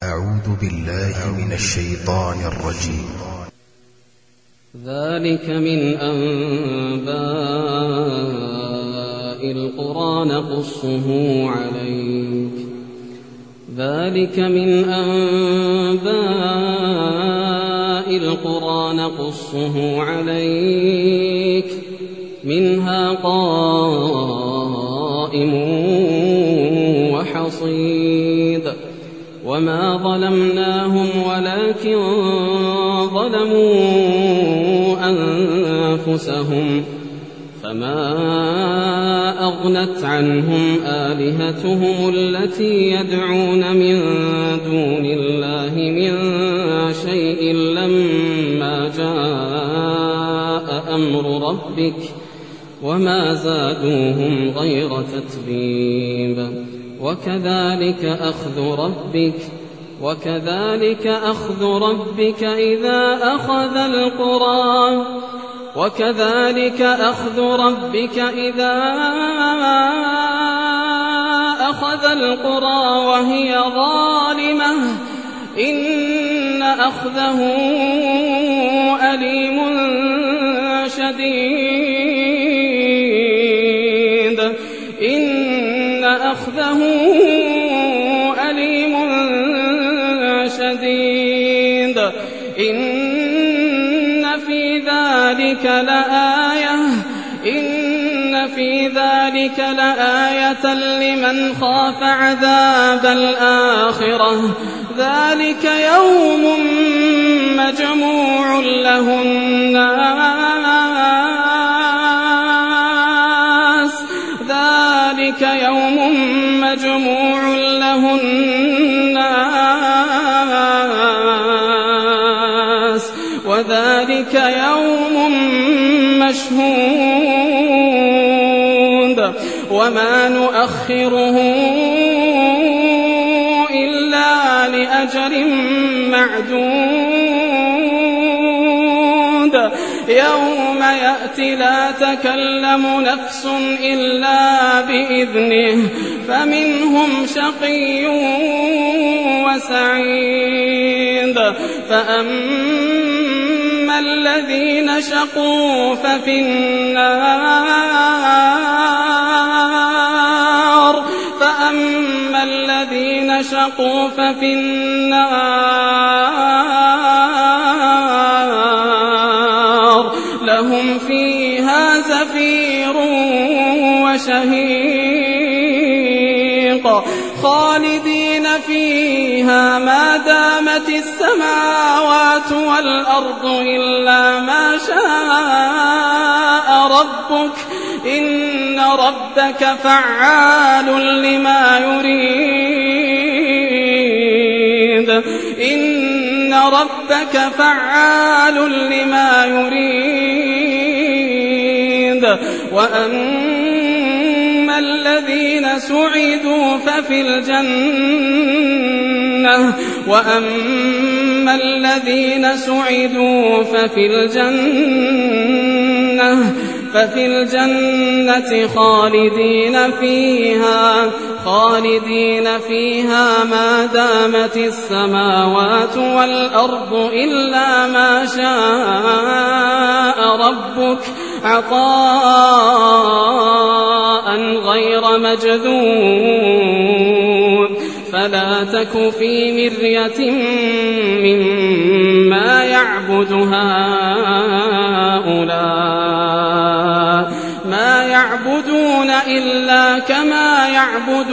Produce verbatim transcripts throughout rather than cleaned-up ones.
أعوذ بالله من الشيطان الرجيم. ذلك من أنباء القرى نقصه عليك ذلك من أنباء القرى نقصه عليك منها قائم وحصيد وما ظلمناهم ولكن ظلموا أنفسهم فما أغنت عنهم آلهتهم التي يدعون من دون الله من شيء لما جاء أمر ربك وما زادوهم غير تتبيب وكذلك أخذ ربك وكذلك أخذ ربك إذا أخذ القرى وكذلك أخذ ربك إذا أخذ القرى وهي ظالمة إن أخذه أليم شديد إن أخذه أليم شديد إن في ذلك لآية إن في ذلك لآية لمن خاف عذاب الآخرة ذلك يوم مجموع له الناس ذلك يوم مجموع له الناس وذلك يوم مشهود وما نؤخره إلا لأجل معدود يوم يأتي لا تكلم نفس إلا بإذنه فمنهم شقي وسعيد فأما الذين شقوا ففي النار فأما الذين شقوا ففي النار لهم فيها زفير وشهيق خالدين فيها ما دامت السماوات والأرض إلا ما شاء ربك إن ربك فعال لما يريد إن ربك فعال لما يريد وأما الذين سعدوا ففي الجنة وأما الذين سعدوا ففي الجنة ففي الجنة خالدين فيها خالدين فيها ما دامت السماوات والأرض إلا ما شاء ربك عطاء غير مجذوذ فلا تك في مرية مما يعبد هؤلاء ما يعبدون إلا كما يعبد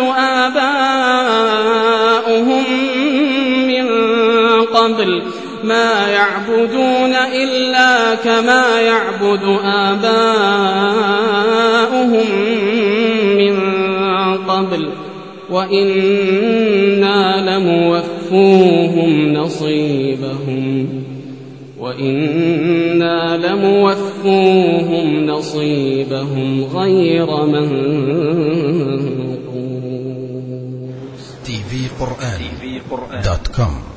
آباؤهم من قبل ما يعبدون إلا كما يعبد آباؤهم من قبل وإنا لموفوهم نصيبهم وإنا لموفوهم نصيبهم غير منقوص. تي في قرآن دوت كوم